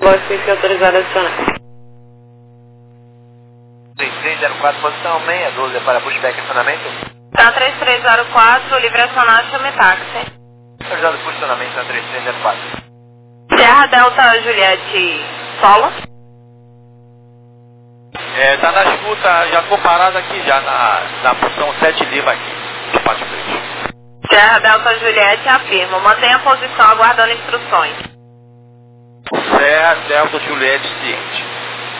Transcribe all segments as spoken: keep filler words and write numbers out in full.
Golf fica autorizado a adicionar. três três zero quatro, posição seis doze para pushback e acionamento. Tá três três zero quatro, livre acionar, chame táxi. Autorizado por acionamento na três três zero quatro. Serra Delta Juliette Solo. É, tá na escuta, já tô parado aqui já na, na posição sete Lima aqui, de Pátio Verde. Serra Delta Juliette, afirma. Mantenha a posição aguardando instruções. Serra Delta Juliette ciente.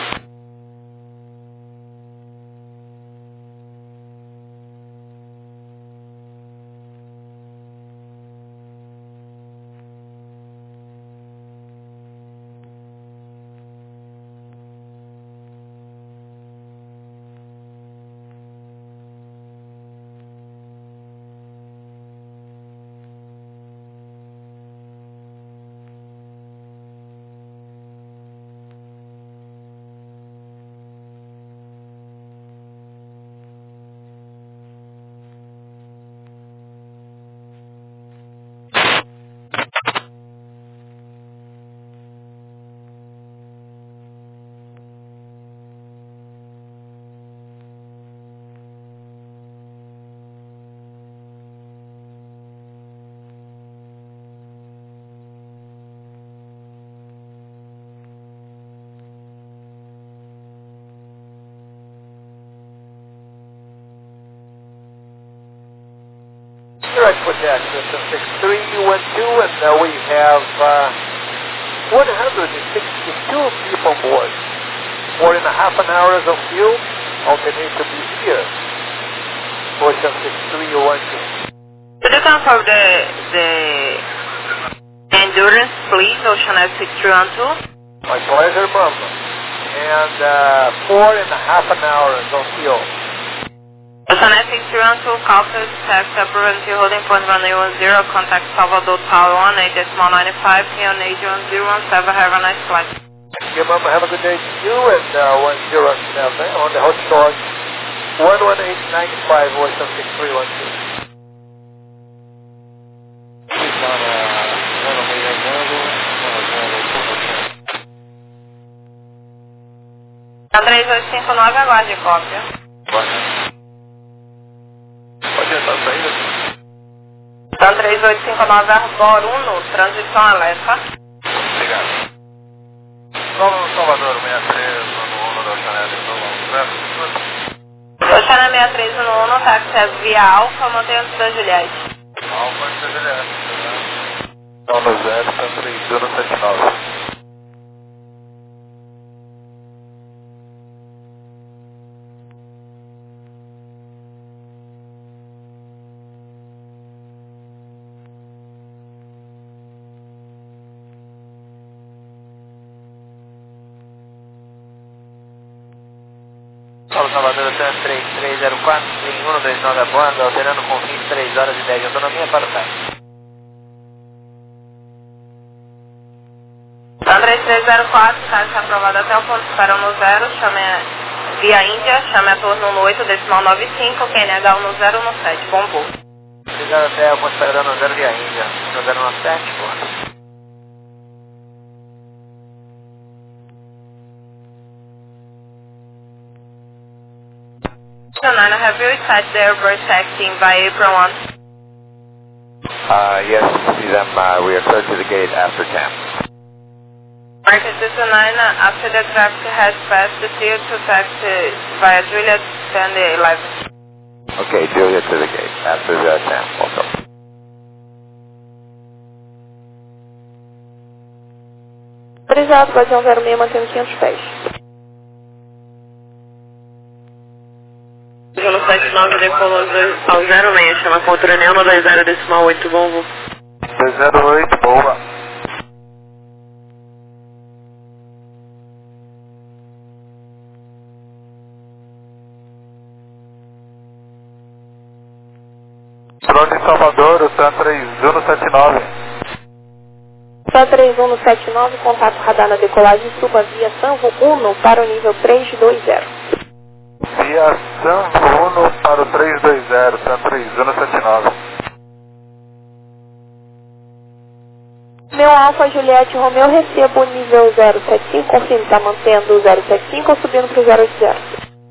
Direct contact, system six three one two, and uh, we have uh, one hundred sixty-two people on board. Four and a half an hours of fuel, alternate to be here. Ocean six three one two. Could you confirm the, the endurance, please, Ocean F six three one two? My pleasure, Mom. And uh, four and a half an hours of fuel. Ocean F six three one two, Calcus, taxi, approximately holding point runway one zero, contact Salvador Tower one eight decimal nine five, Neon eight one zero one seven, have a nice flight. Thank you, Mom. Have a good day to you, and uh, one zero seven on the hot short, one one eight nine five, Ocean six three one two. A três oito cinco nove, aguarde cópia. Pode entrar a saída? Então três oito cinco nove, Arbor Uno, transição alerta. Obrigado. Solo Salvador sessenta e três, no Uno da Chanel, Oceana sessenta e três no Uno, táxi via Alfa, mantenha o da Juliette. Alfa e Juliette. Solo zero, Santa três um sete nove. Solo Salvador, três três zero quatro, em um dois nove a banda, operando com vinte e três horas e dez de autonomia para o táxi. Então três três zero quatro, táxi aprovado até o ponto de espera no zero, chame a, via Índia, chame a torno no oito decimal nove cinco, Q N H no zero no sete, bom voo. Obrigado até o ponto de espera no zero via Índia, no zero no sete, bom. Nine, have you started the airport taxiing by April first? Uh, yes, see them. Uh, we are clear to the gate after ten. Market nine, after the traffic has passed, the clear to taxi via Juliet ten eleven. Okay, Julia to the gate after the ten. Welcome. Autorizado, vazão zero seis, mantendo quinhentos pés. No sete nove, decolou ao zero seis, chama contra Neo no dois zero decimal oito, bom voo. dois zero oito, boa. Drone Salvador, o Sam três um sete nove. Sam três um sete nove, contato radar na decolagem, suba via Sanvo Uno para o nível três dois zero. Via Sanvo Uno para o três dois zero, Sam três um sete nove. Meu Alfa Juliette Romeu, recebo o nível zero sete cinco, confirme, está mantendo o zero sete cinco ou subindo para o zero oito zero?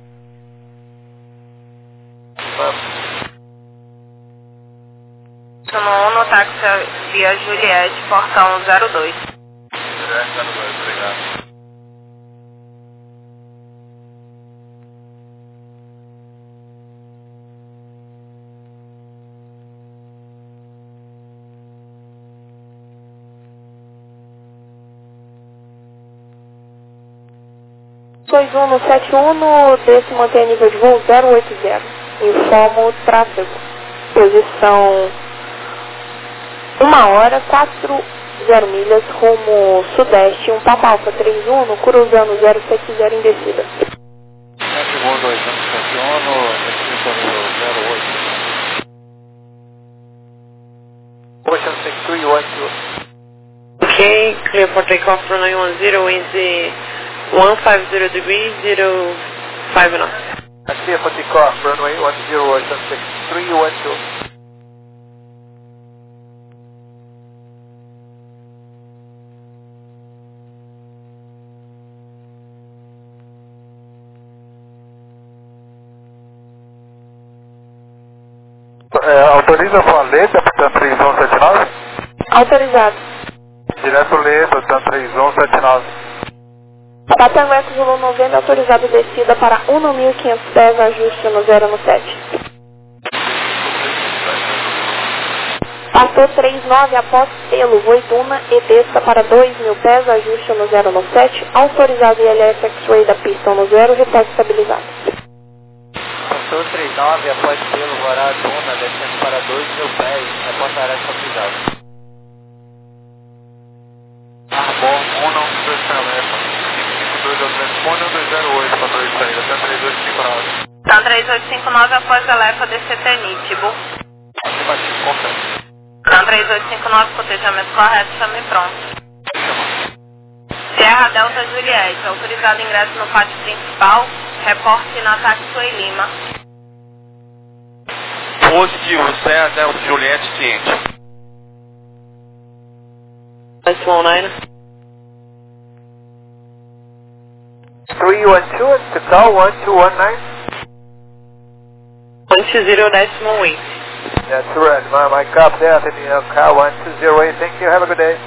um no táxi via Juliette, portão zero dois. Juliette zero dois, obrigado. dois um no sete um, no desse mantém nível de voo zero oito zero. Informo o tráfego. Posição uma hora, quatro zero milhas, rumo sudeste, um Papa Alfa três um, no cruzando zero sete zero em descida. sete um dois um sete um, no zero oito. Ocean six three one two. Okay, clear for takeoff for nine one zero, wind one five zero degrees, zero five knots. Clear for takeoff, runway one zero, Ocean six three one two. É, autoriza a Leda, portanto três um sete nove? Autorizado. Direto Leda, portanto três um sete nove. Tango Eco Zulu noventa, autorizado descida para um mil e quinhentos pés, ajuste no zero no sete. Passou três nove após pelo, voo Duna e desça para dois mil pés, ajuste no zero no sete, autorizado I L S X-Ray da pista no zero, retorno estabilizado. Passou três nove após pelo, vorá Duna, descendo para dois mil pés, reporta área estabilizada. Arbor um não se acelera. cinco dois telefone um dois zero oito, para dois saída, até três oito cinco nove. Tá três oito cinco nove após a Lefa D C T Nítibo. Afirmativo, confere. Tá três oito cinco nove, cotejamento correto, chame pronto. Sierra Delta Juliette, autorizado ingresso no pátio principal, reporte na Taxiway Lima. Positivo, Serra Delta Juliette ciente. Decimal nine. three one two, and to call one two one nine. one two zero decimal eight. That's right, my, my cop there, the uh, car one two zero eight, thank you, have a good day.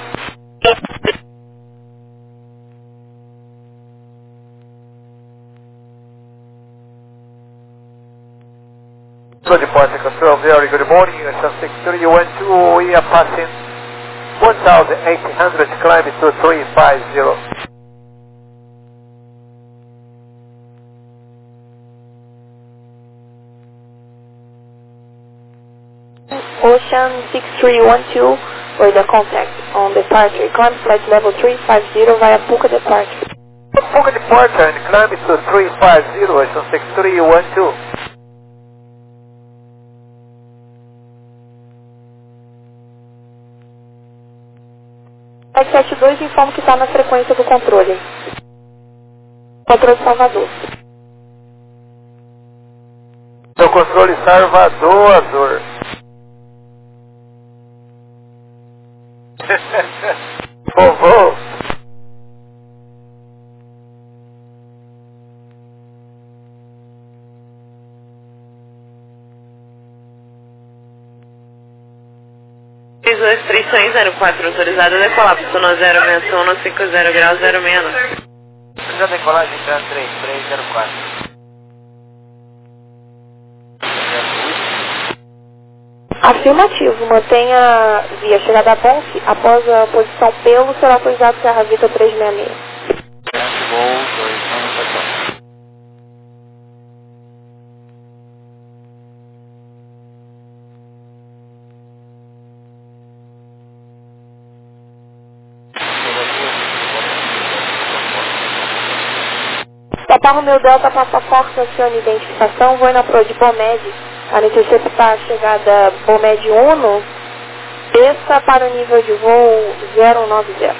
Good departure control, very good morning, Ocean six three one two, we are passing one thousand eight hundred, climbing to three five zero. Ocean six three one two, for the contact on departure, climb flight level three five zero via Puka departure. Puka departure and climbing to three five zero, Ocean six three one two. sete sete dois, informa que está na frequência do controle. Controle Salvador. No controle Salvador, Azor. Vovô. três dois três seis zero quatro, autorizado a decolar, pistona zero vento um, cinco zero graus zero menos. Já decolagem para três três zero quatro. Afirmativo, mantenha via chegada a Bonf, após a posição pelo, será autorizado Serra Vita trezentos e sessenta e seis. Voo dois um sete um. Papa Romeu Delta, passaporte, acione identificação, voo na Pro de Bomed, para interceptar a chegada Bomed Uno, desça para o nível de voo zero nove zero.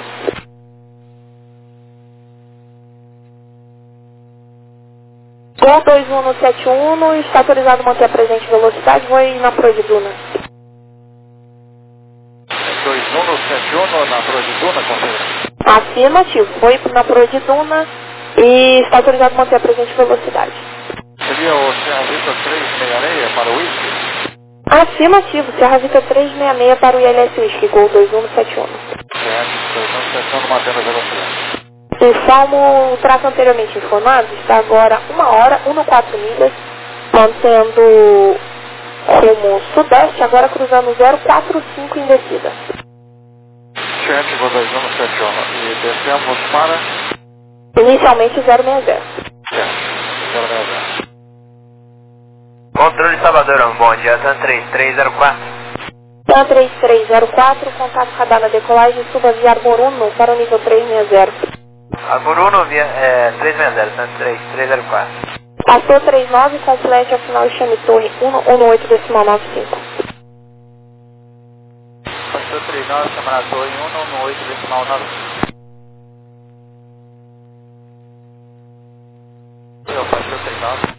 Gol dois um no sete um, está autorizado a manter a presente velocidade, voo na Pro de Duna. dois um no sete um na proa de Duna, confirma. Afirmativo, foi na proa de Duna e está autorizado a manter a presente velocidade. Seria o Serra Vista trezentos e sessenta e seis para o Whisky? Afirmativo, Serra Vista trezentos e sessenta e seis para o I L S Whisky, Gol dois um sete um. Certo, dois um sete um mantendo a velocidade. Conforme o tráfego anteriormente informado, está agora uma hora, um no quatro milhas, mantendo rumo sudeste, agora cruzando zero quatro cinco em descida. Certo, Gol dois um sete um. E descemos para? Inicialmente zero seis zero. Certo, zero seis zero. Controle Salvador, bom dia, TAM três três zero quatro. TAM três três zero quatro, contato radar na decolagem, suba via Arbor Uno para o nível três seis zero. Arbor Uno, via, é, três seis zero, TAM três três zero quatro. Passou trinta e nove, complete ao final e chame torre cento e dezenove decimal noventa e cinco. Passou trinta e nove, chama na torre cento e dezenove decimal noventa e cinco. Eu passou trinta e nove.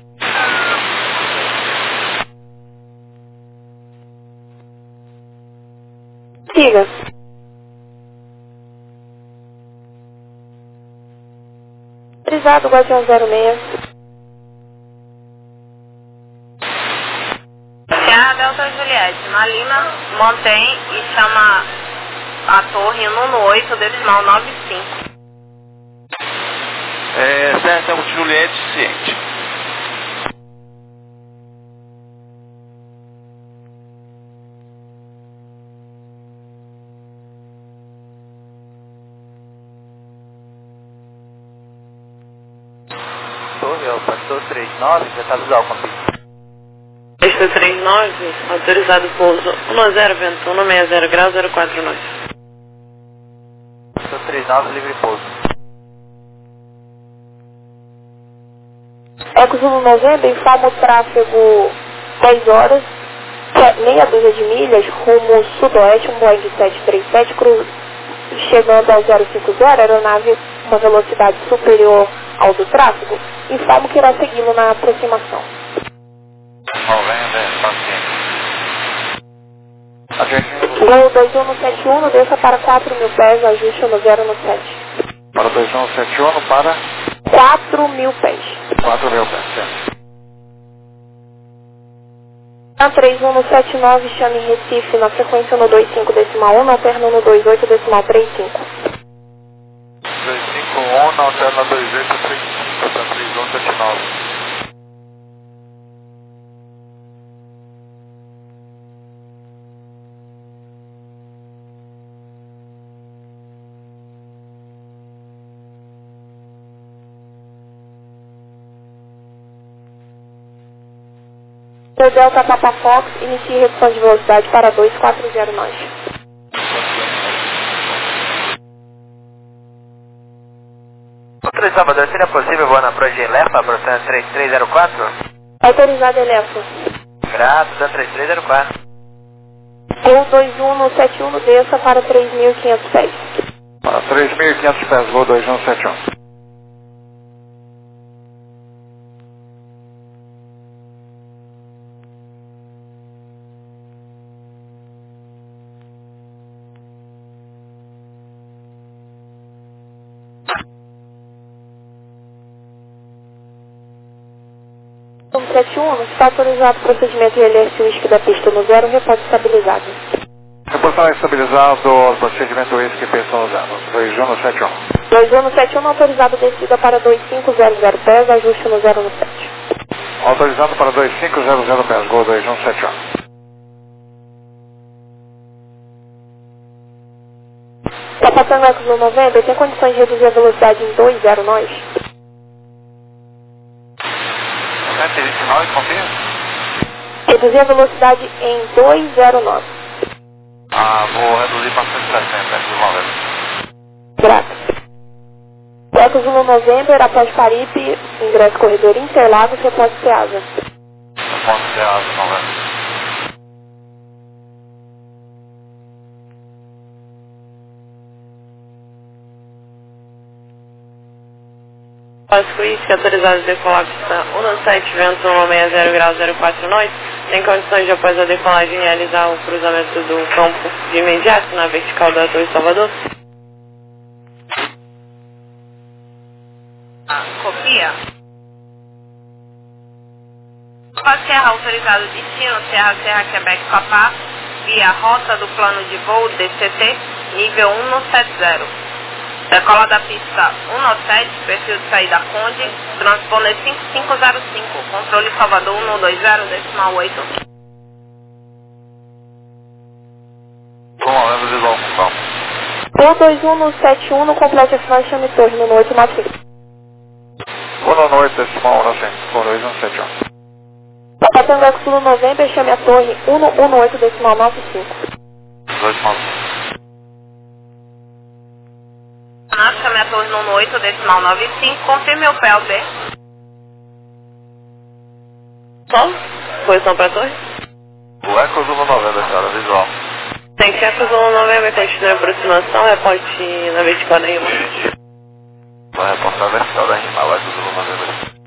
Siga. Autorizado, Guardião zero seis. Serra Delta Juliette, na Lima, mantém e chama a torre cento e dezenove decimal noventa e cinco. É, Serra Delta Juliette, ciente. Torre, ó, passou trinta e nove, já está visual com a pista. Pista trinta e nove, autorizado pouso um zero, vento um, sessenta graus, zero quatro nove. Passou trinta e nove, livre pouso. Eco Zulu noventa, informa o tráfego dez horas, meia dúzia de milhas, rumo sudoeste, um Boeing sete três sete, cru, chegando ao zero cinco zero, aeronave com velocidade superior ao do tráfego, informo que irá segui-lo na aproximação. noventa, paciente. Gol dois um sete um, desça para quatro mil pés, ajuste no zero no sete. Para dois um sete um para? quatro mil pés. quatro mil pés, certo. Na três um sete nove, chame Recife na frequência no dois cinco decimal um, na alterna no dois oito decimal trinta e cinco. dois cinco um, na alterna dois oito três cinco, para três um sete nove. O Delta Papa Fox, inicie redução de velocidade para dois quatro zero nove. Controle Salvador, seria possível voar na proa de Elefa, para o TAM três três zero quatro? Autorizado Elefa. Grato, TAM três três zero quatro. Gol dois um sete um, desça para três mil e quinhentos pés. Para três mil e quinhentos pés, voo dois um sete um. um sete um, está autorizado o procedimento de I L S Whisky da pista no zero, repórter estabilizado. Reportar estabilizado, procedimento whisky, pista no zero, dois um sete um. dois um sete um, autorizado descida para dois cinco zero zero pés, ajuste no zero no sete. Autorizado para dois cinco zero zero pés, gol dois um sete um. Está passando o Eco Zulu noventa, tem condições de reduzir a velocidade em dois zero nove? cento e vinte e nove, confia? Reduzir a velocidade em dois zero nove. Ah, vou reduzir para cento e sessenta, por favor. Grato. Eco Zulu noventa, após Paripe, ingresso corredor Interlagos, repórter Ceasa. Ponto de asa, noventa. Oscar Whisky, autorizado de decolar pista um sete, vento um sessenta graus, zero quatro nove. Tem condições de após a decolagem realizar o cruzamento do campo de imediato na vertical da Torre Salvador? Ah, copia. Para Serra autorizado destino, Serra Serra Quebec Papá, via rota do plano de voo D C T, nível um sete zero. Decola da pista um sete, perfil de saída Conde, transponder cinco cinco zero cinco, controle Salvador um dois zero, decimal oito. Vamos lá, visual com calma. um dois um no sete um, no complete final chame torre, no oito nove cinco. Boa noite, decimal um cinco, dois um sete um. Papa Tango Sul November, chame a torre um um oito, decimal nove cinco. dois nove. Chame a torre no um oito, decimal nove cinco, confirme o P L B. Só? Posição para a torre? O Eco Zulu noventa, cara, visual. Tem que Eco Zulu noventa, continua a aproximação, reporte na vertical da Rima. Vai reportar a vertical da Rima, o Eco Zulu noventa.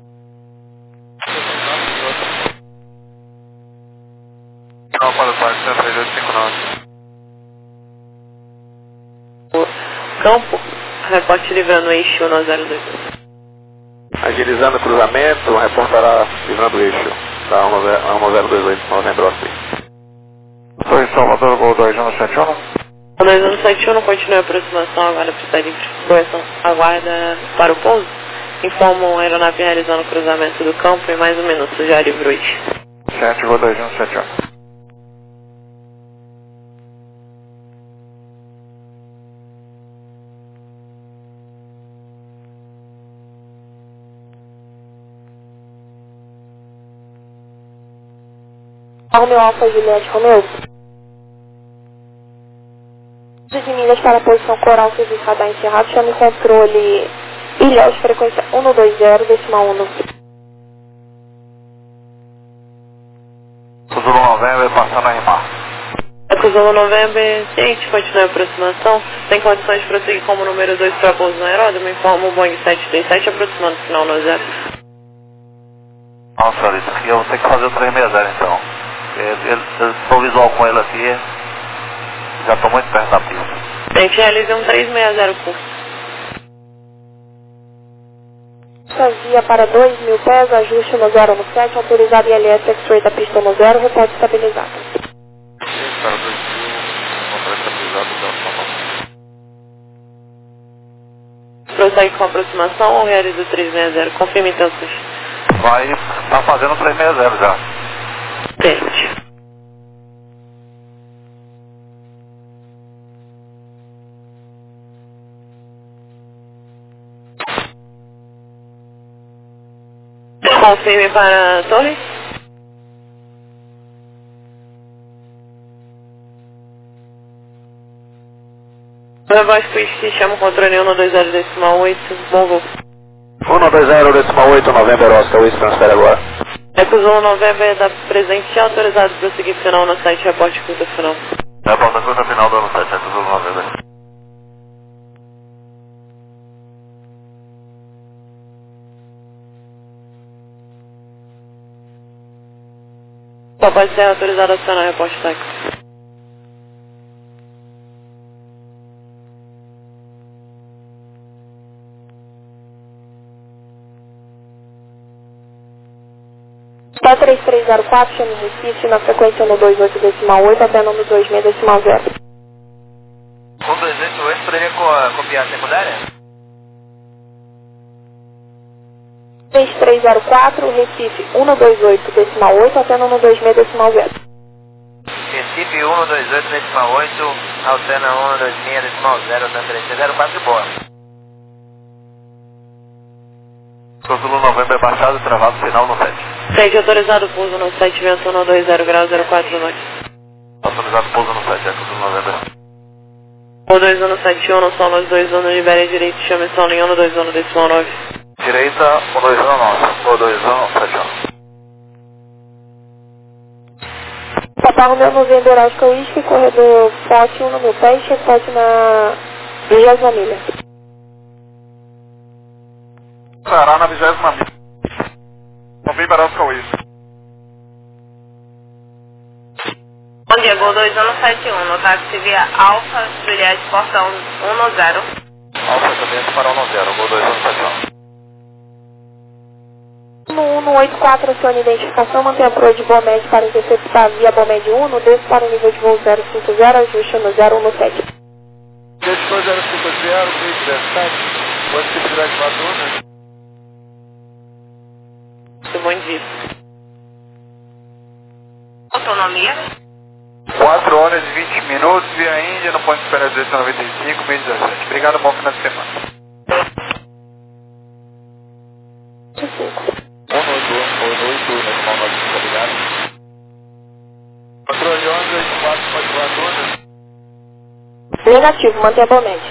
Não, para o parque, cento e três oito cinco nove. Campo, reporte livrando o eixo um zero dois. Agilizando o cruzamento, reportará livrando o eixo da um zero dois oito, novembro Osprey. Torre Salvador, Gol dois um sete um. O dois um sete um continua a aproximação, agora precisa de correção. Aguarda para o pouso. Informo a aeronave realizando o cruzamento do campo em mais um minuto, já livrou o eixo. sete, Gol dois um sete um. Romeu Alfa Juliette Romeu. De milhas para a posição coral, serviço radar encerrado, chame controle Ilhéus, frequência um dois zero, decimal um. Zulu November, passando a rimar. Eco Zulu November, ciente, continua a aproximação. Tem condições de prosseguir como número dois para pouso no aeródromo, informa o Boeing sete três sete, aproximando o final no zero. Nossa, Alice, aqui eu vou ter que fazer o três seis zero então. Eu estou visual com ele aqui, já estou muito perto da pista. A gente realiza um três seis zero curso. Via para dois mil pés, ajuste no zero no sete, autorizado I L S X-ray da pista no zero, reporte estabilizado. Para dois mil, motor estabilizado, já Prossegue com a aproximação ou realiza o três seis zero? Confirme então, Sushi. vai, tá fazendo o três seis zero já. Tente. Confirme para a torre. Voz Quick, chama o controle um dois zero decimal oito, bom voo. um dois zero decimal oito, November Oscar, Whisky, transfere agora. Eco Zulu November da presente, autorizado para prosseguir final no site, reporte curta final. Reporta curta final do ano sete, Eco Zulu November. Só pode ser autorizado a acionar reporte táxi. P três três zero quatro, chame Recife, na frequência um dois oito decimal oito, até no dois seis decimal zero. um dois oito oito, poderia co copiar a secundária? três três zero quatro, Recife um dois oito decimal oito, até no dois seis decimal zero. Recife um dois oito decimal oito, alterna um dois seis decimal zero, até três três zero quatro, boa. Zulu November baixado e travado final no sete. Sede autorizado pouso no site, vento um dois zero grau zero quatro norte. Autorizado pouso no sete, Eco Zulu November. um dois um sete um, solo dois um, libere direito, chame solo em um dois um decimal nove. Direita, um dois um nosso, um dois um sete um. Papa Romeu November Oscar Whisky, corredor Forte um no meu pé, checkpoint na vigésima milha. Pará na vigésima milha. November Oscar Whisky. dia, Gol dois um sete um, no táxi via Alfa, Juliette, portão um zero. Alfa Juliette para um zero, Gol dois um sete um. No um oito quatro, acione identificação, mantenha a proa de Bomed para interceptar via Bomed um, desce para o nível de voo zero cinco zero, ajuste no zero um sete. Gestor zero cinco zero, três dezessete, pode ser virar de Madonna. Muito bom dia. Autonomia? quatro horas e vinte minutos, via Índia, no ponto de espera duzentos e noventa e cinco, meio dezessete. Obrigado, bom final de semana. um oito oito, nesse mal nove cinco, obrigado. quatro onze, oito quatro, pode voar Madonna. Negativo, mantenha a Bomed.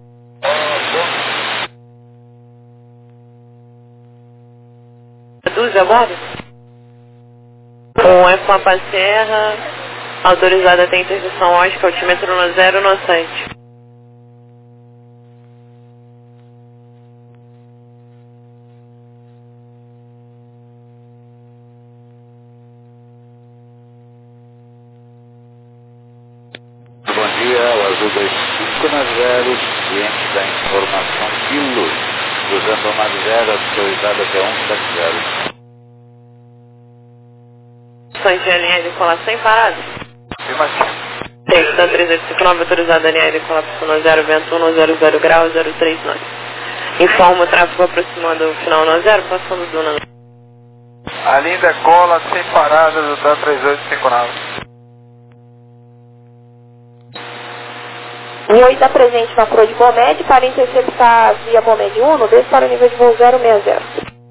Reduz agora? Com F Mapa Serra, autorizada até interseção ótica, altímetro no zero no sete. Bom dia, o Azul dois cinco na zero, ciente da informação Quilo, cruzando uma zero, autorizada até um sete zero. Santinha linha de colar sem parada. Afirmativo. Textão três oito cinco nove, autorizada linha de colar no zero, vento um, zero zero grau, zero três nove. Informa o tráfego aproximando o final no zero, passando do nano. A linda cola sem parada do Dan três oito cinco nove. O oi está presente na proa de Bomed para interceptar via Bomed um, desce para o nível de voo zero seis zero.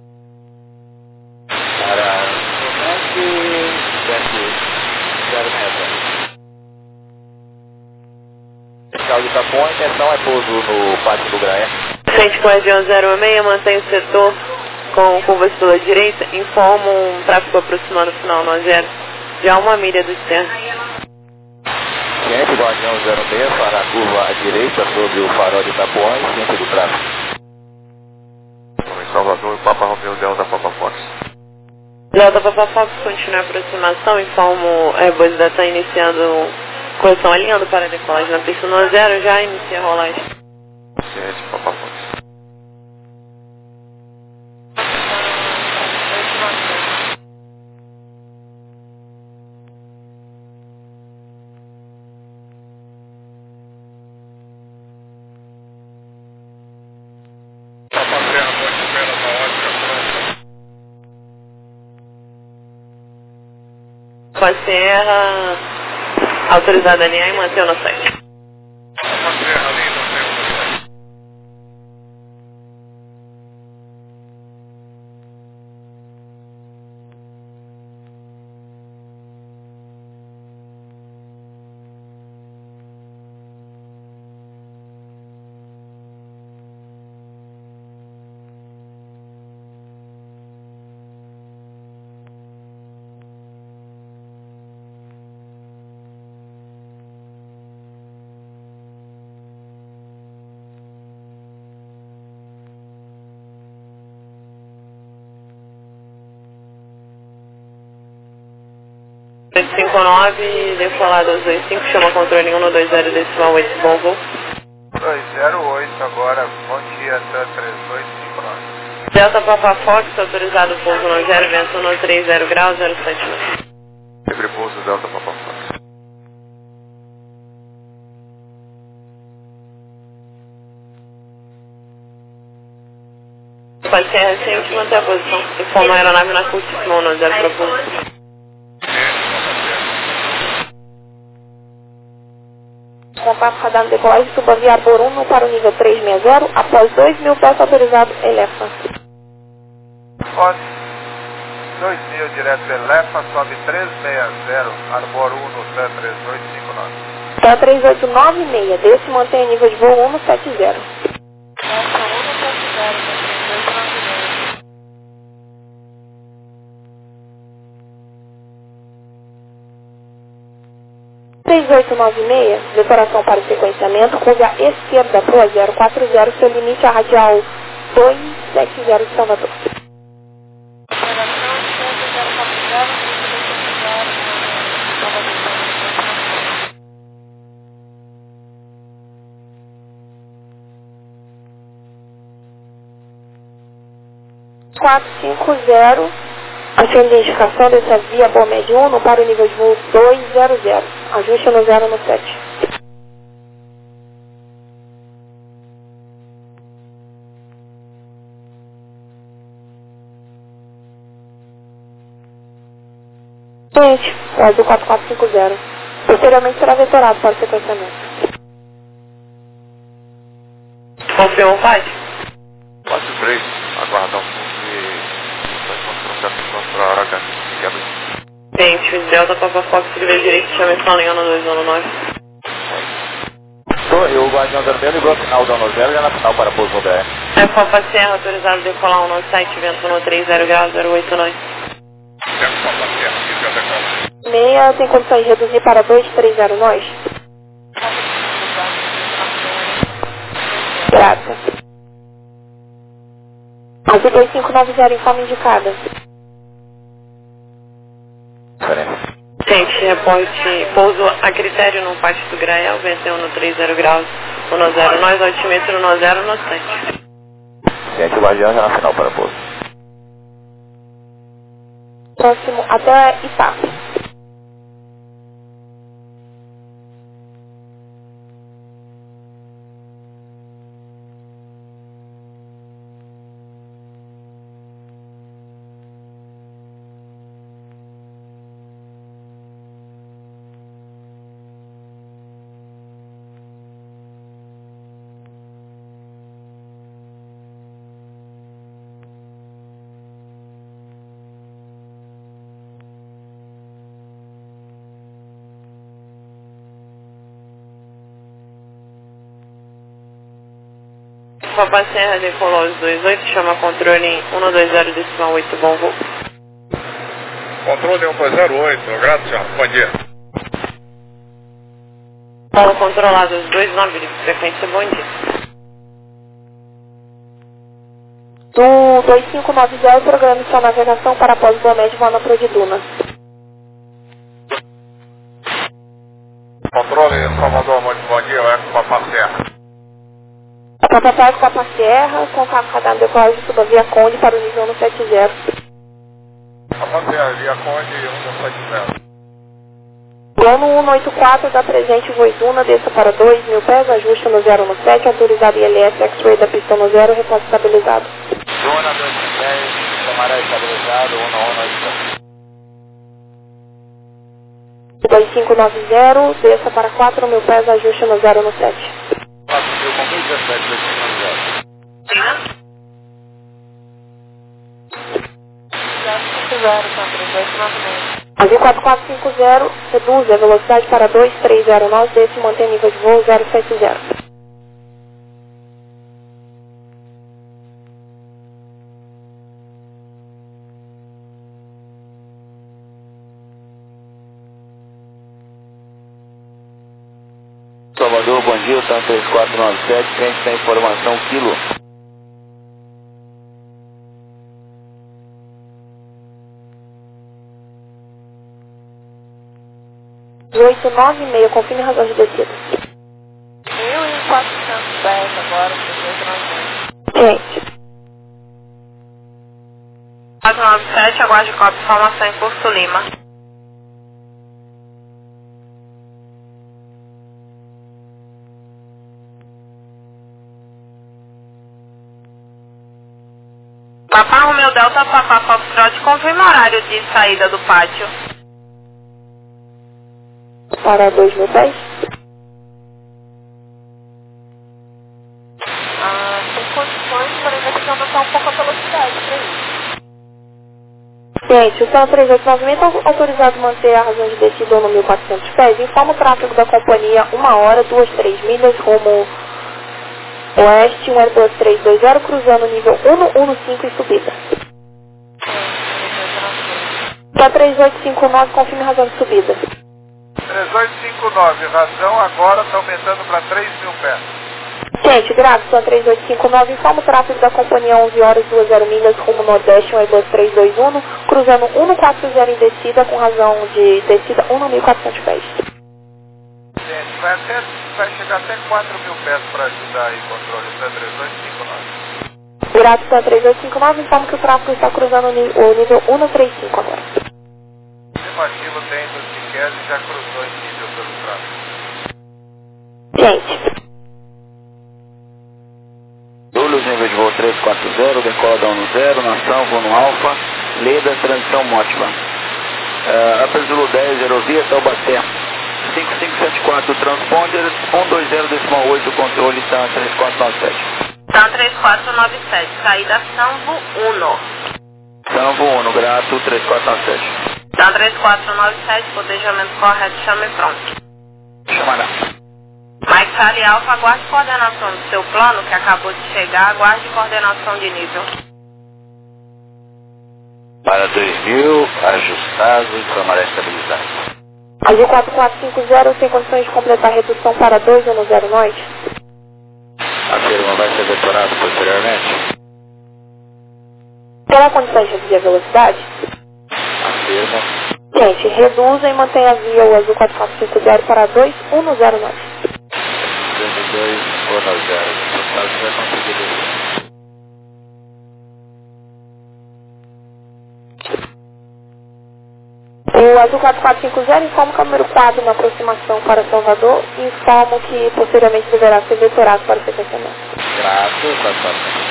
Para Bomed, zero zero zero. Fiscal de Itapuã, intenção é pouso no pátio do Graé. Frente com a Avião zero seis, mantém o setor com curva pela direita, informa um tráfego aproximando o final no zero, já uma milha do centro. Ciente do avião zero seis para a curva à direita sobre o farol de Itapuã e ciente do tráfego. Em Salvador, Papa Romeu Delta Papa Fox. Delta Papa Fox continua a aproximação, informa o Airbus da está iniciando correção alinhando para a decolagem na pista no zero, já inicia a rolagem. Ciente, Papa Fox. Com a Serra, autorizada a linha e mantém no site. oito cinco nove, decolar dois dois cinco, chama controle um dois zero, decimal oito, bom voo. dois zero oito agora, bom dia, Dan três oito cinco nove. Delta Papa Fox, autorizado pouso no zero, vento no três zero grau, zero sete nove. Livre pouso Delta Papa Fox. Pode ser recente, manter a posição. Informa a aeronave na curta, Simão no zero profundo. Contato radar no decolagem, suba via Arbor um para o nível trezentos e sessenta, após dois mil pés autorizado, Elefa. Pode. dois mil direto Elefa, sobe trezentos e sessenta, Arbor um no T três oito cinco nove. T três oito nove seis, desse mantém nível de voo um sete zero. três oito nove seis, decoração para o sequenciamento, curva à esquerda, proa zero quatro zero, seu limite a radial dois sete zero de Salvador. quatro cinco zero, achando a indicação dessa via Bomed um para o nível de voo dois zero zero. Ajuste no zero no sete. Gente, o azul quatro quatro cinco zero. Posteriormente será vetorado para o sequenciamento. Confirma, pai? quatro três, aguardar um pouco e vai encontrar para a hora H. Gente, Delta Papa Fox, escrever direito, chama esse linha no dois zero nove. Sou eu, Guardião Vermelho, igual final da um zero, já na final para pouso no B R. É Papa Serra, autorizado a decolar um nove sete, vento no três zero graus, zero oito nove. Meia tem condições de reduzir para dois três zero nós? Grata. Azul dois cinco nove zero, informe indicada. Gente, reporte pouso a critério no pátio do Grael, vento no três zero graus, um zero nós, altímetro no zero no sete. Gente, o Guardião já na final para pouso. Próximo até Itá. Papa Serra decolou os dois oito, chama controle um dois zero decimal oito, bom voo. Controle um dois zero oito, graças, bom dia. Polo controlado os dois nove, frequência, bom dia. Do dois cinco nove zero, programa sua navegação para após do Bomed Vana Pro de Duna. Controle Salvador, muito bom dia, é com Papa Serra. Papai com Papa Serra, com carro cadastro de decolagem suba via Conde para o nível um sete zero. Papa Serra, via Conde um sete zero. Plano um oito quatro, da presente voo Duna, desça para dois mil pés, ajuste no zero no sete, autorizado I L S, X-Ray da pista no zero, reposto estabilizado. Duna dois mil dez, camarada estabilizado, um um nove. dois cinco nove zero, desça para quatro mil pés, ajuste no zero no sete. quatro mil com mil e dezessete, dois cinco nove zero. Azul quatro quatro cinco zero, reduz a velocidade para dois três zero nove, desce e mantém nível de voo zero sete zero. Salvador, bom dia, tá três quatro nove sete, frente da informação, quilo. oito nove seis, confirme razão de descida. mil e quatrocentos pés agora, Gente. quatro nove sete, aguarde cópia, informação em Porto Lima. Papa Romeu Delta, Papa Foxtrot, confirma o horário de saída do pátio. Para dois mil pés. Ah, tem condições, porém vai ter que aumentar um pouco a velocidade para isso. Gente, o São três oito nove está autorizado a manter a razão de descida no mil e quatrocentos pés. Informa o tráfego da companhia uma hora, duas, três milhas, rumo oeste, um Airbus três dois zero, cruzando o nível um um cinco e subida. Para três oito cinco nove, confirme razão de subida. três oito cinco nove, razão agora está aumentando para três mil pés. Gente, gráfico São três oito cinco nove, informa o tráfego da companhia onze horas, duas zero milhas, rumo nordeste, um Airbus três dois um, cruzando um quatro zero em descida, com razão de descida um mil e quatrocentos pés. Gente, vai, até, vai chegar até quatro mil pés para ajudar aí o controle, tá? três oito cinco nove. Grato da três oito cinco nove, informo que o tráfego está cruzando o ni- o nível cento e trinta e cinco agora. Afirmativo, tem do Tiquete e já cruzou esse nível pelo tráfego. Gente. Dúlios, nível de voo três quatro zero, decola da um zero, nação, voo no Alfa, Leda, transição Motiva. Uh, Upper Zulu dez, aerovia, Taubaté. cinco cinco sete quatro, transponder, um dois zero decimal oito, controle, TAM três quatro nove sete. TAM três quatro nove sete, saída Samvo um. Samvo um, grato, três quatro nove sete. TAM três quatro nove sete, cotejamento correto, chame pronto. Chamará. Mike Charlie Alpha, aguarde coordenação do seu plano, que acabou de chegar, aguarde coordenação de nível. Para dois mil, ajustado, câmara estabilizada. Azul quatro quatro cinco zero, tem condições de completar a redução para dois um zero norte? Afirma, vai ser decorado posteriormente? Terá condições de reduzir a velocidade? Afirma. Gente, reduza e mantenha a via o Azul quatro quatro cinco zero para dois um zero norte. dois um zero, no caso vai conseguir descer. O Azul quatro quatro cinco zero informa que é o número quatro na aproximação para Salvador e informa que posteriormente deverá ser vetorado para o sequenciamento. Grato, quatro quatro.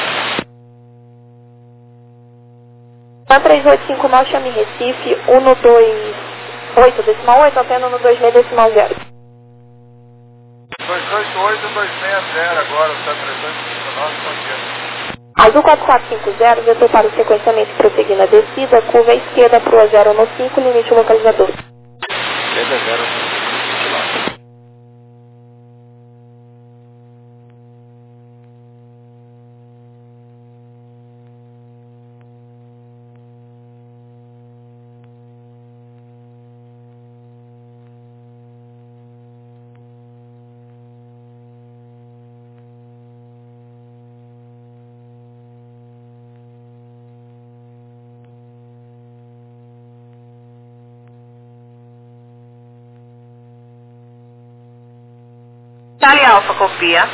Na três oito cinco nove, chame Recife, um dois oito decimal oito, atendo no dois seis decimal zero. dois oito oito dois seis zero agora, o TAM três oito cinco nove, bom dia. Azul quatro quatro cinco zero, vetor para o sequenciamento e prosseguir na descida, curva à esquerda para o zero no cinco, limite localizador. Esquerda zero no cinco. Charlie Alpha, copia.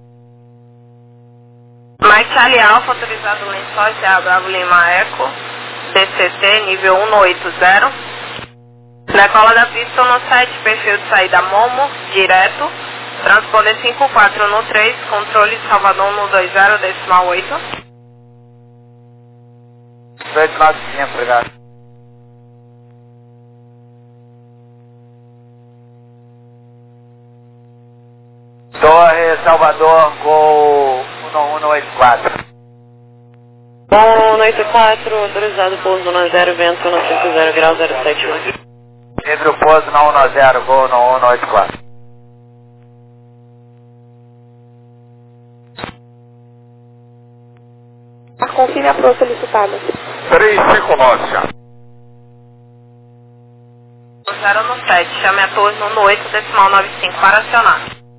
Mike Charlie Alpha, autorizado Lençóis, Serra Bravo Lima Eco, D C T, nível um oito zero. Decola da pista no sete, perfil de saída Momo, direto. Transponder cinco quatro no três, controle Salvador um dois zero, decimal oito. dois nove cinco, obrigado. Torre Salvador, Gol um um oito quatro. um oito quatro, autorizado pouso no zero, vento no cinco zero grau zero sete. Entre o pouso no um zero, Gol no um oito quatro. Confirme a pro solicitada. três cinco nove, já. zero no sete, chame a torre no oito, decimal nove cinco para acionar.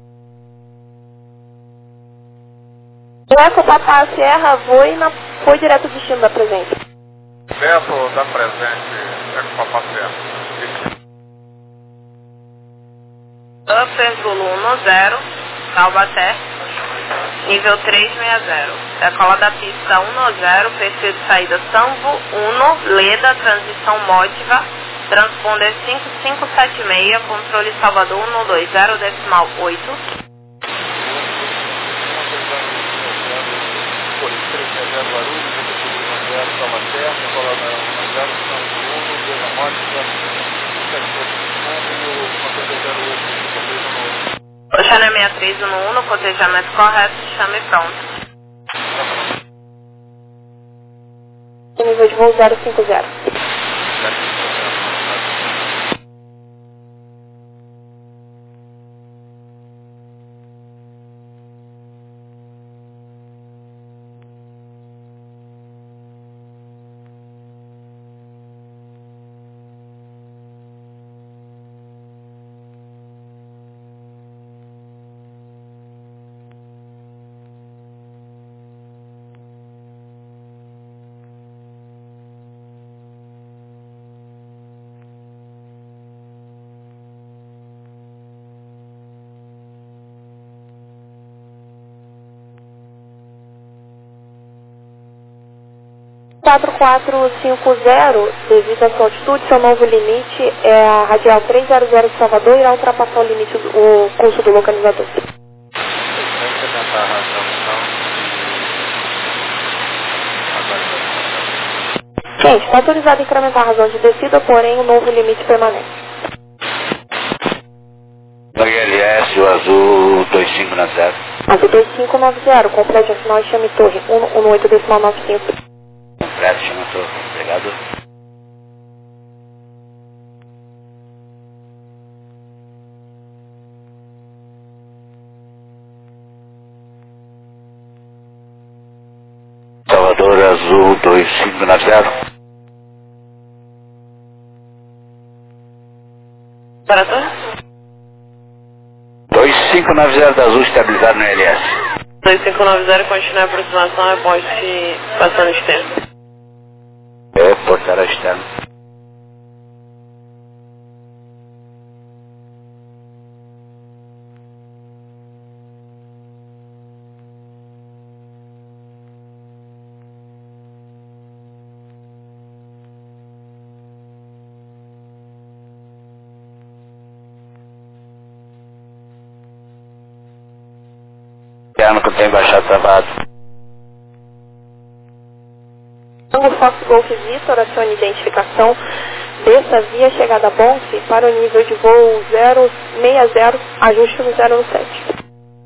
O Eco Papá Sierra voe na... foi direto ao destino da presença. Vento da presente, é com Papá Serra. Upper Zulu um zero, Taubaté, nível três seis zero. Decola da pista um zero, perfil de saída Samvo um, Leda, transição Motiva, transponder cinco cinco sete seis, controle Salvador um dois zero, decimal oito. Oceana sessenta e três um um, cotejamento correto, chame pronto. Nível de voo zero cinco zero. quatro quatro cinco zero, devido à sua altitude, seu novo limite é a radial trezentos de Salvador e irá ultrapassar o limite, do, o curso do localizador. Gente, está autorizado a incrementar a razão de descida, porém o novo limite permanece. L S, o azul dois cinco nove zero. Azul dois cinco nove zero, complete a final e chame torre um um oito decimal nove cinco. Complete, chama torre. Obrigado. Salvador, azul dois cinco nove zero. Para torre? dois cinco nove zero da azul estabilizado no L S. dois cinco nove zero, continua a aproximação, é poste passando externo. É, portar externo. Que tem baixado travado. O Fox Golf Victor, acione identificação dessa via chegada a Bonfe para o nível de voo zero seis zero, ajuste no zero sete.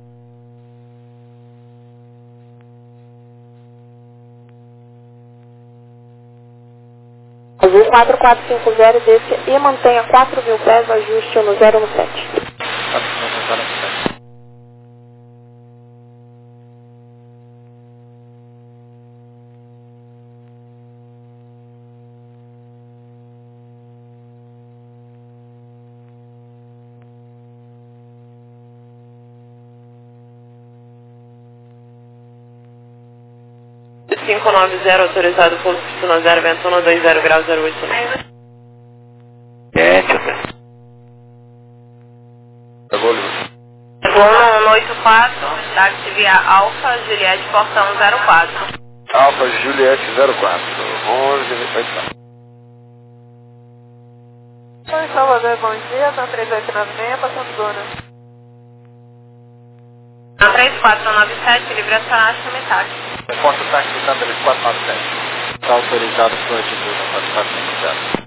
Azul quatro quatro cinco zero, desce e mantenha quatro mil pés, ajuste no zero sete. cinco nove zero, autorizado por Y zero, vento um dois zero graus zero oito. É, deixa eu ver. um um oito quatro, táxi via Alfa, Juliette, porta um zero quatro. Alfa, Juliette zero quatro, onze oito quatro. Oi, Salvador, bom dia, tá três oito nove seis, passando zona. Na três quatro nove sete, livre acionar, chame táxi. Reporta o táxi da três quatro nove sete. Está autorizado por altitude na quatro quatro cinco zero.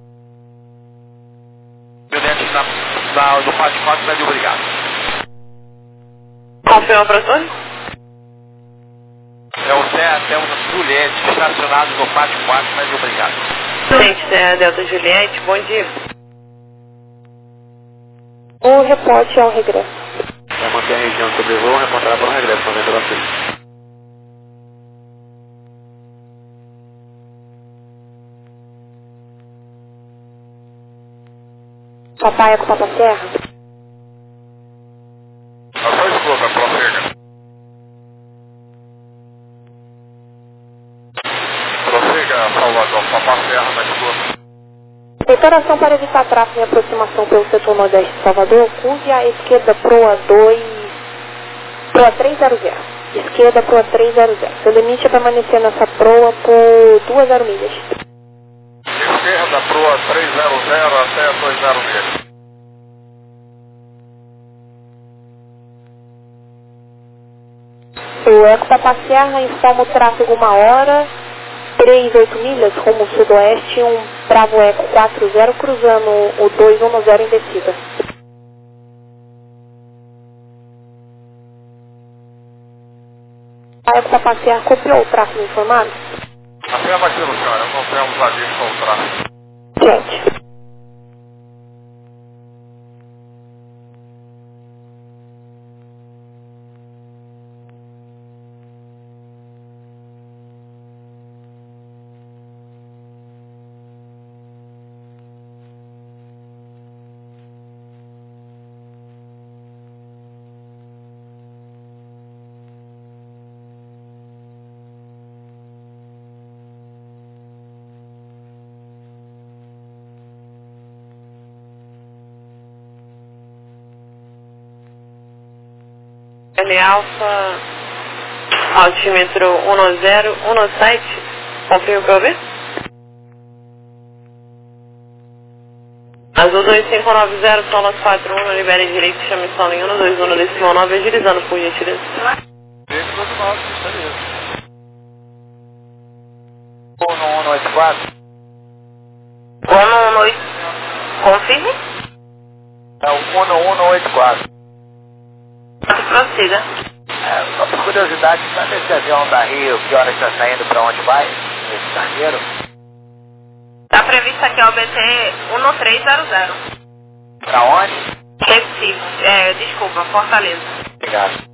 Juliette na, na, no quatro quatro, médio obrigado. Confirma para torre? É o C A Delta Juliette, estacionado no quatro quatro, médio obrigado. Gente, é a Delta Juliette, bom dia. O reporte é o regresso. Vai manter a região sobre o voo, reportará para o regresso, noventa e seis. Papai é com Papa Serra? A sua escuta, prossiga. Prossiga, Salvador, Papa Serra na escuta. Operação para evitar tráfego e aproximação pelo setor nordeste de Salvador, curve à esquerda proa dois, proa trezentos. Esquerda proa trezentos. Seu limite é permanecer nessa proa por duas milhas. Esquerda, proa trezentos até duas milhas. O Eco Papa Serra informa o tráfego uma hora, três oito milhas, rumo sudoeste, um Bravo Eco quatro zero, cruzando o dois um zero em descida. A Eco Papa Serra copiou o tráfego informado? Afirma aquilo, senhora, não temos a dica com o tráfego. Gente. L Alfa, altímetro um zero um sete, Confirma pra eu ver? Azul dois cinco nove zero, Solas quatro um, libere direito, chame só em um dois um decimal nove, agilizando por gentileza. um um oito quatro. um um oito, confirme? É o um um oito quatro. Prossiga. É, só por curiosidade, sabe esse avião da Rio, que hora está saindo, para onde vai? Esse cargueiro? Está previsto aqui o B T um três zero zero. Para onde? Recife, é, desculpa, Fortaleza. Obrigado.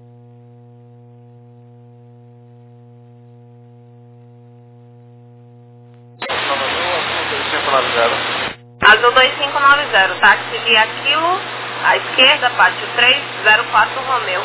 Azul dois cinco nove zero, táxi via Kilo, à esquerda, pátio três zero quatro Romeu.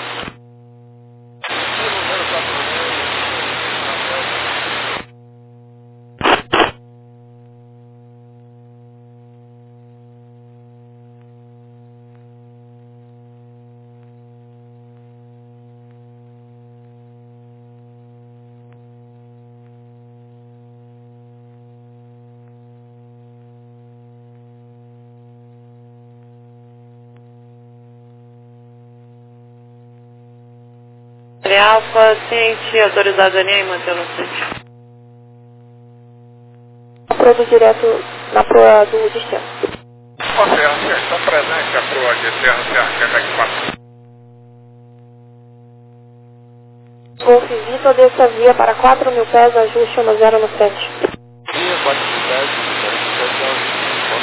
Alfa, ciente, autorizado a linha e manter no sítio. Prodo direto na proa do destino. Oceano, está presente a proa de Serra Serra Quebec quatro. Golf Vitor, desça via para quatro mil pés, ajuste no zero no sete. Via quatro mil pés, zero sete é o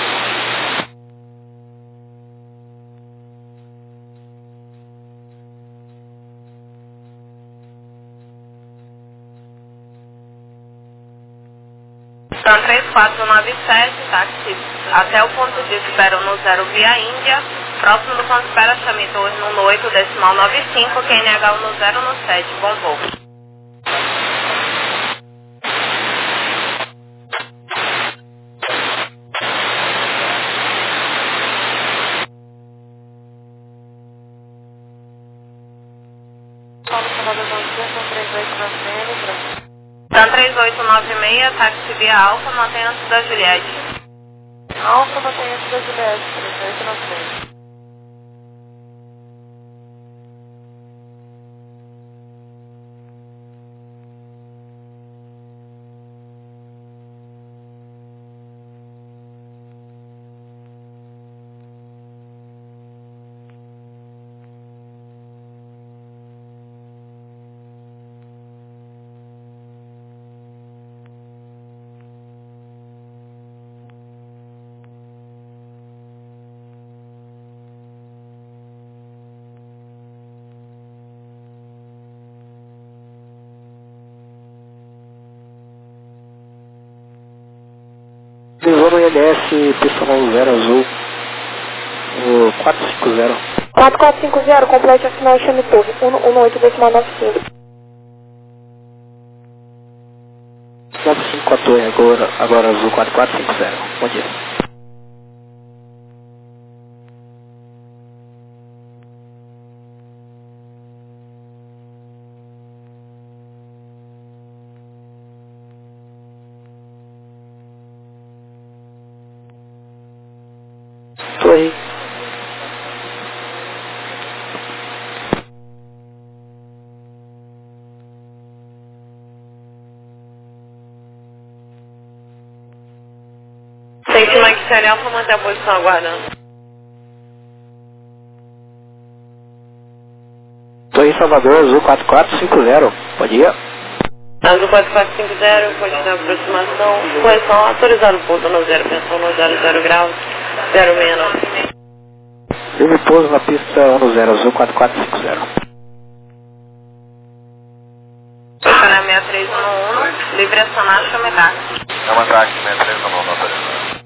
São três quatro nove sete, táxi até o ponto de espera no zero via Índia, próximo do ponto de espera chame torre no oito decimal nove cinco, Q N H no zero no sete, bom voo. São três oito nove seis, táxi via Alfa, mantenha-se da Juliette. Alfa, mantenha-se da Juliette, três oito nove seis. Visou no I L S, pista zero azul, o quatro cinco zero. quatro quatro cinco zero, complete a final chame torre, um um oito decimal nove cinco. nove cinco a torre, agora, agora azul quatro quatro cinco zero. Bom dia. Torre. Sente Mike Charlie Alfa, manter a posição aguardando. Torre Salvador, azul quatro quatro cinco zero. Bom dia. Azul quatro quatro cinco zero, continua a aproximação, correção autorizado pouso no zero, pensão no zero zero graus, zero seis nove. Livre pouso na pista um zero azul quatro quatro cinco zero. Para seis três um um, livre acionar, chame táxi. É uma táxi seis três um um, não autorizado.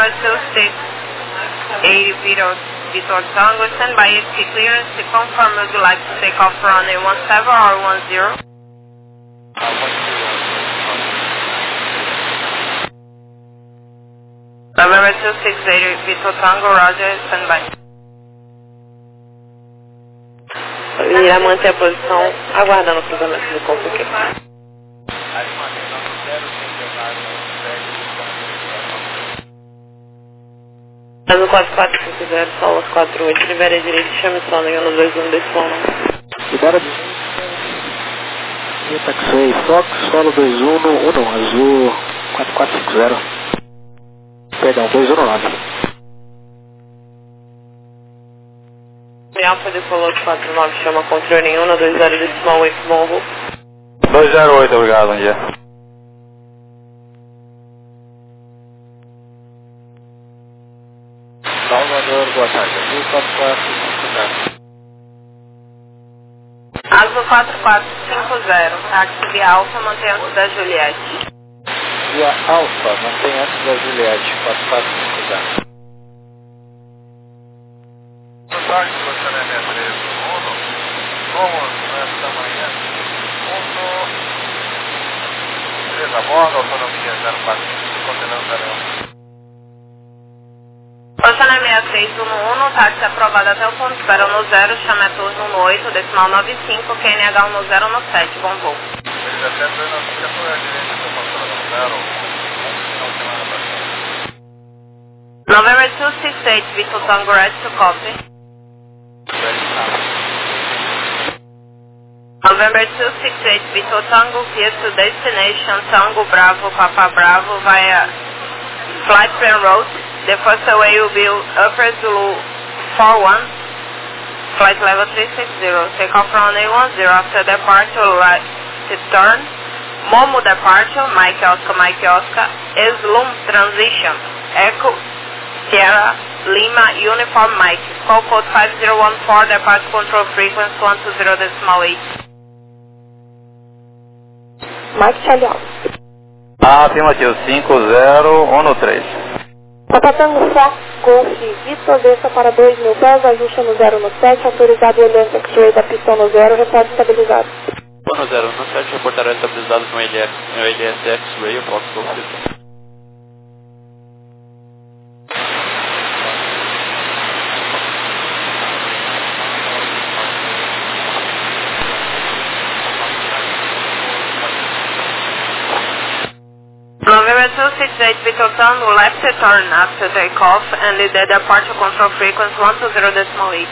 November two six eight Vito Vitor Tango, stand by S P clearance to confirm would you like to take off runway one seven or one zero? November two six eight Vitor Tango, Roger, stand by. Irá manter a posição, aguardando o cruzamento do compliquete. Caso quatro quatro cinco zero, solo quatro oito, libere direito, chame só no ano dois um desse plano. Libera de Taxiway Fox, solo dois um no um não, azul quatro quatro cinco zero. Perdão, dois um nove. Alfa de Colosso quatro nove, chama controle em um dois zero decimal oito, bom voo. dois zero oito, obrigado, bom dia. Salvador, boa tarde. Azul quatro quatro cinco zero. Azul quatro quatro cinco zero, táxi via Alfa, mantenha-se da Juliette. Via Alfa, mantenha-se da Juliette, quatro quatro cinco zero. Boa tarde, você é minha três Uno. Vamos nesta manhã. Uno. três a bordo, autonomia zero quatro cinco, considerando zero um. Oceana seis seis um um, táxi aprovado até o ponto espera no zero, chama turno no oito, decimal nove cinco, Q N H um zero no sete, bom voo. dezessete dois nove cinco, a direita do controle no zero, November two six eight, Vitor Tango, ready to copy. November two six eight, Vitor Tango, clear to destination, Tango Bravo, Papa Bravo, via Flight Plan Road. The first away will be Upper Zulu four one, flight level three six zero, take off runway one zero, after departure, right to turn, Momo departure, Mike Oscar, Mike Oscar, Slum transition, Echo, Sierra, Lima, Uniform Mike, call code five zero one four, departure control frequency one two zero decimal eight. Mike Charlie Alfa. Afirmativo, cinco zero um três. Papa Tango Fox, Golf, Vitor Vesta para dois mil pés, ajuste no zero no sete, autorizado o L S X-Ray da pista no zero, reporte estabilizado. No zero no sete, reportará estabilizado no L S X-Ray, o Fox Golf Vitor. November two six eight, Vitor Tango, left turn after takeoff and the departure control frequency one two zero decimal eight.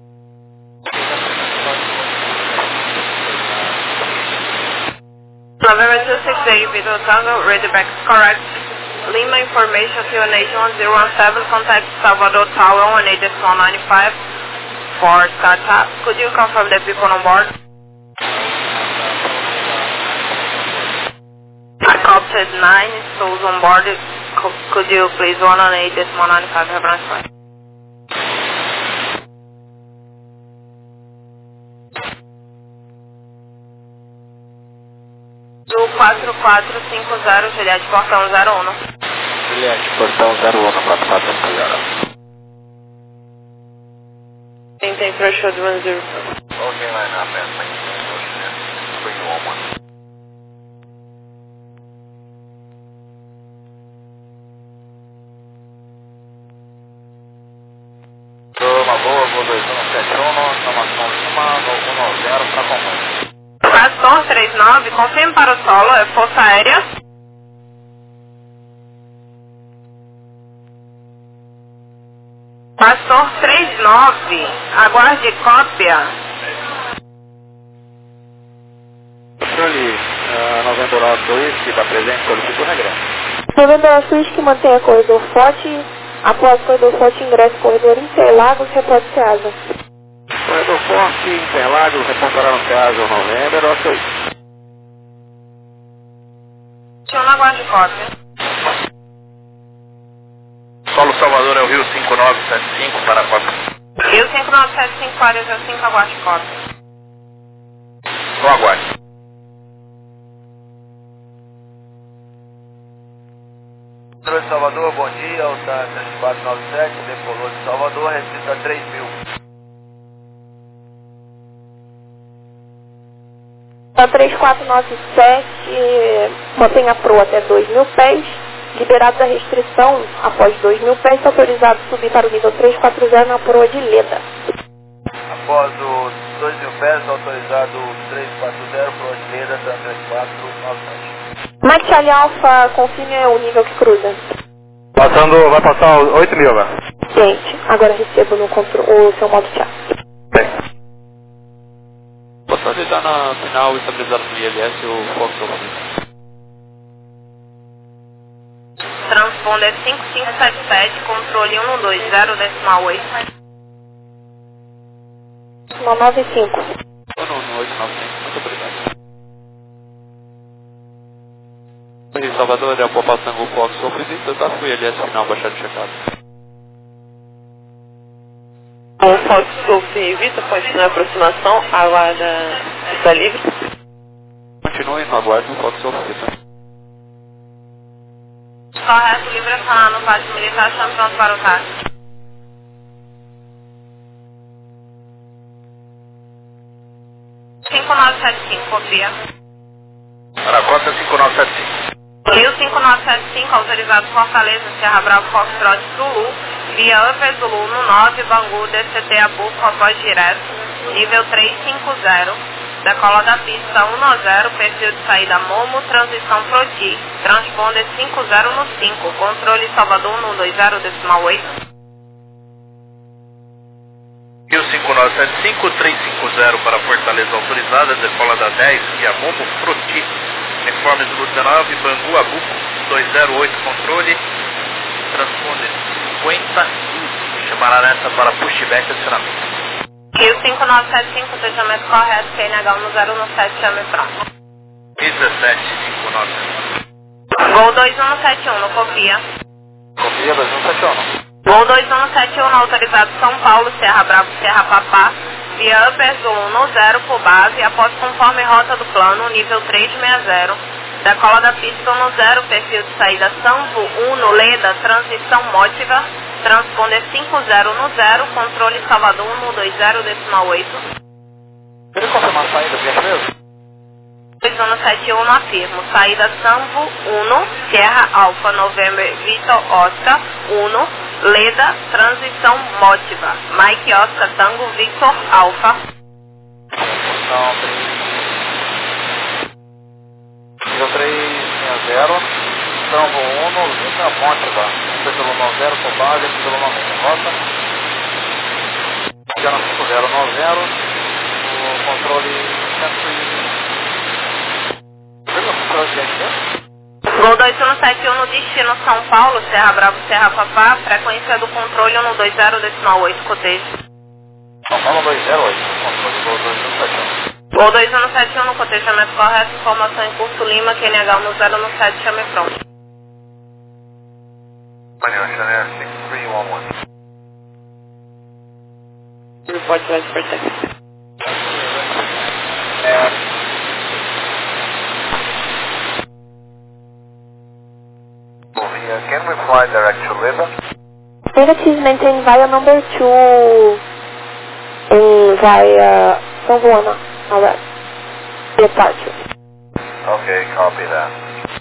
November two six eight, Vitor Tango, ready back correct. Lima information to Nation one zero one seven, contact Salvador Tower one eight decimal nine five for startup. Could you confirm the people on board? Copter nine, souls on board. Could you please one on eight decimal nine five have run flight? Do quatro quatro cinco zero, Juliette, portão zero um. Juliette, portão zero um, quatro quatro cinco zero. Tem tem threshold one zero. Okay, line up and bring you on one. Uma boa, voo dois um sete um, informação Lima, no um zero para comando. Castor três nove, confirme para o solo, é Força Aérea. Castor três nove, aguarde cópia. Charlie, uh, November Oscar Whisky, está presente, solicito o regresso. November Whisky, mantenha corredor forte, após corredor forte, ingresso corredor Interlagos, reporte Ceasa. Corredor Forte, Interlagos, reportará no caso November Oscar Whisky. Deixa eu não aguarde cópia. Solo Salvador é o Rio cinco nove sete cinco para quatro. Rio cinco nove sete cinco, área zero cinco, aguarde cópia. No aguarde. Salvador, bom dia, Alta três quatro nove sete, decolou de Salvador, restrita três mil. três quatro nove sete, mantém a proa até dois mil pés, liberado da restrição após dois mil pés, autorizado a subir para o nível trezentos e quarenta na proa de Leda. Após o dois mil pés, autorizado trezentos e quarenta, proa de Leda, três quatro nove sete. Mike Charlie Alpha, confirme o nível que cruza. Passando, vai passar oito mil, né? Gente, agora recebo no controle o seu modo chat. Bem. Posso ele tá na final estabilizado no I L S ou Fox Office? Transponder cinco cinco sete sete, controle um um dois zero decimal oito. nove cinco. Ou não, no oito nove cinco, muito obrigado. Em Salvador, é a Popatango Fox Office, tá com o I L S final baixado de checado. O Fox Office Vita continua a aproximação, a guarda está livre. Continue no aguardo no Fox Office. Correto, livre acionar no pátio militar, chame pronto para o táxi. cinco nove sete cinco, copia. Aracota cinco nove sete cinco. Rio cinco nove sete cinco, autorizado Fortaleza, Serra Bravo, Foxtrot, Zulu, via Upper Zulu no nove, Bangu, D C T, Abu, Copós direto, nível trezentos e cinquenta, decola da pista um nove zero, perfil de saída Momo, transição Proti, transponder cinco zero no cinco, controle Salvador um dois zero decimal oito. Rio cinco nove sete cinco, trezentos e cinquenta para Fortaleza autorizada, decola da dez, via Momo, Proti, uniforme Zulu dezenove, Bangu, Abu, dois zero oito, controle, transponder cinquenta e chamará nessa para pushback acionamento. Rio cinco nove sete cinco, fechamento correto, Q N H um zero um sete, chame pronto. dezessete cinco nove sete. Gol dois um sete um, no copia. Copia dois um sete um. Gol dois um sete um, autorizado São Paulo, Serra Bravo, Serra Papá, via Upper Zulu no zero por base, após conforme rota do plano, nível trezentos e sessenta, decola da pista no zero, perfil de saída Sambo um no Leda, transição Motiva, transponder cinco zero no zero, controle Salvador um dois zero decimal oito. Ele confirmar a saída, viaja mesmo? dois um sete um, no afirmo, saída Sambo um, Sierra Alfa, November, Vitor Oscar um, Leda, transição Motiva, Mike Oscar, Tango, Victor Alfa. Nível trezentos e sessenta, Sambo um, Leda, Motiva, pelo nove zero, por base, pelo nove zero, rota, já no cinco zero nove zero, o controle cento e... Gol dois um sete um no destino São Paulo, Serra Bravo, Serra Papá, frequência do controle um dois zero decimal oito, cotejo. São Paulo dois zero oito, controle Gol dois um sete um. Gol dois um sete um no cotejamento correto, informação em curso Lima, Q N H um zero um sete, chame pronto. six three one one. Report to for second. Can we fly direct to Leda? Negative, maintain via number two in via São Juana, alright. Departure. Okay, copy that.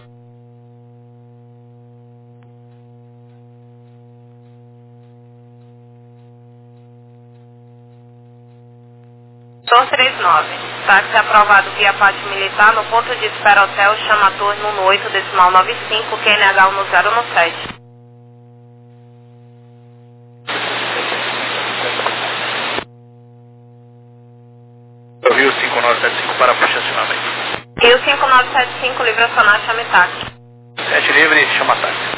Tor trinta e nove, táxi aprovado via pátio militar no ponto de espera hotel, chama turno um oito decimal noventa e cinco, Q N H um zero um sete. Rio cinco nove sete cinco para puxa acionamento. Rio cinco nove sete cinco, livre acionar, chame táxi. sete livre, chama táxi.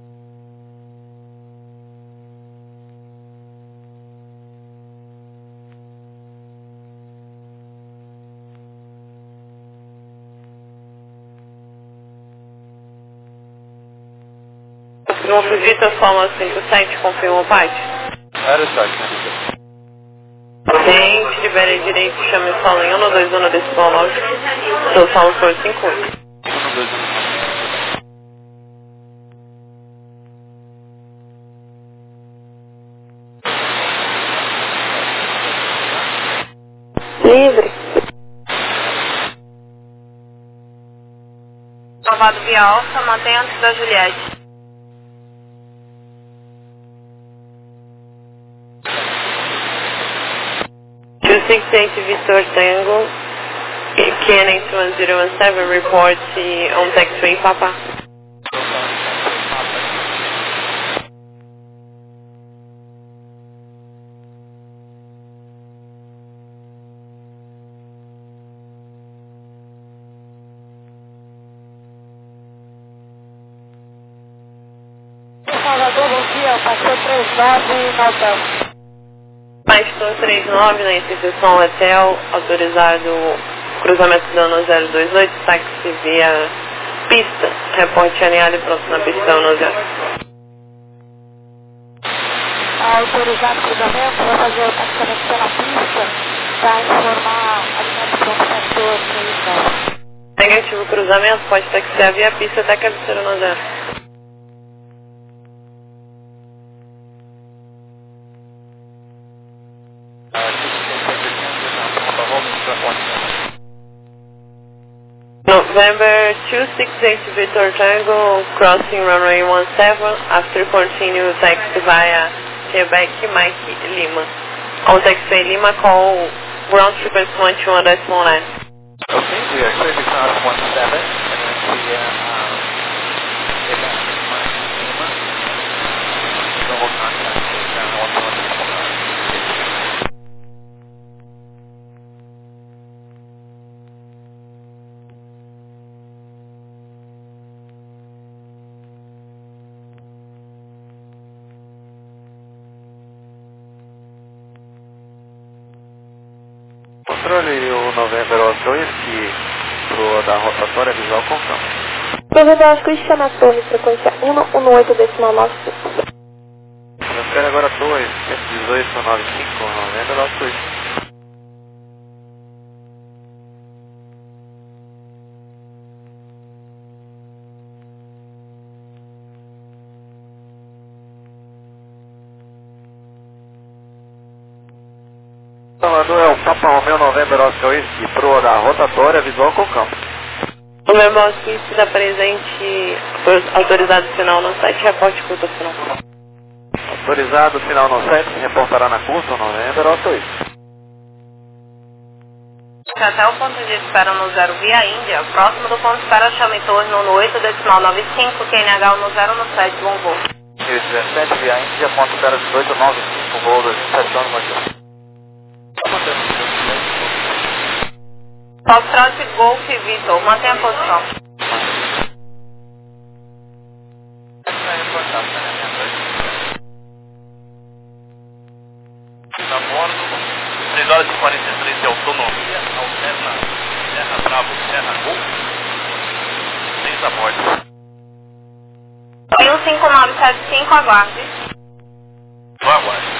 Não acredita só cinco sete, confirma o pai? Era sete. Gente, liberei direito, chame o solo em um dois um decimal nove. Seu solo foi cinco oito. Livre. Salvado via Alfa, mantém antes da Juliette. two six eight Victor Tango, K N X one zero one seven, report on taxiway Papa. Salvador, bom dia, Pastor três nove no hotel. Pastor três nove na instituição hotel, autorizado cruzamento dano zero dois oito, táxi via pista, reporte alinhado e pronto na pista dano zero. Autorizado cruzamento, vou fazer o taxamento pela pista para informar alinhado pronto Pastor três nove. Negativo cruzamento, pode taxiar via pista até cabeceira no zero. November two six eight Victor Tango, crossing runway one seven, after continue taxi via Quebec Mike Lima. On taxi Lima, call ground frequency one two one decimal nine. Okay, we are clear to cross one seven, and then we are um, Quebec Mike Lima. Double contact with channel one one decimal nine. Controle o November Oscar Whisky pro da rotatória visual com campo. November Oscar Whisky na torre, frequência um um oito decimal nove cinco. Transfere agora dois, cento e dezoito, nove cinco, November Oscar Whisky. Salvador é o Papa Romeo November Oscar Whisky pro da rotatória visual com campo. November Oscar Whisky está presente, autorizado final no site, reporte curta final. Autorizado final no site, reportará na curta November Oscar Whisky. Até o ponto de espera no zero via Índia, próximo do ponto de espera chame torno no oito decimal nove cinco, Q N H no zero no sete, bom voo. Rio dezessete via Índia, ponto de espera dezoito nove cinco, voo dois sete um no Foxtrot Golf Vitor, mantenha a posição. Está a bordo, três horas e quarenta e três de autonomia, alterna Serra Bravo, Serra Gol, seis a bordo. um cinco nove sete cinco, aguarde. Vou aguardar.